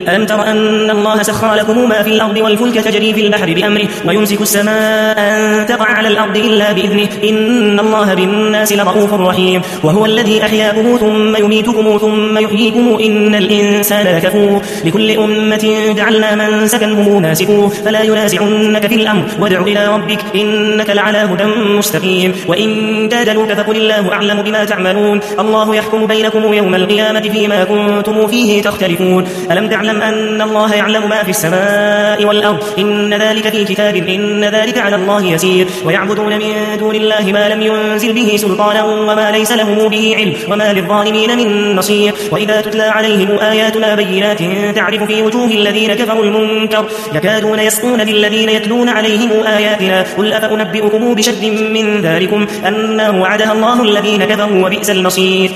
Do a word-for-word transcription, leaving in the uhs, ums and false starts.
ألم تر أن الله سخر لكم ما في الأرض والفلك تجري في البحر بأمره ويمسك السماء أن تقع على الأرض إلا بإذنه إن الله بالناس لرؤوف رحيم وهو الذي أحياكم ثم يميتكم ثم يحييكم إن الإنسان لكفور لكل أمة جعلنا منسكا هم ناسكوه فلا ينازعنك في الأمر وادع إلى ربك إنك لعلى هدى مستقيم وإن جادلوك فقل الله أعلم بما تعملون الله يحكم بينكم يوم القيامة فيما كنتم فيه تختلفون ألم تعلم أن الله يعلم ما في السماء والأرض إن ذلك في كتاب إن ذلك على الله يسير ويعبدون من دون الله ما لم ينزل به سلطانا وما ليس له به علم وما للظالمين من نصير وإذا تتلى عليهم آياتنا بينات تعرف في وجوه الذين كفروا المنكر يكادون يسقون بالذين يتلون عليهم آياتنا قل أفأنبئكم بشر من ذلكم أنه وعدها الله الذين كفروا وبئس المصير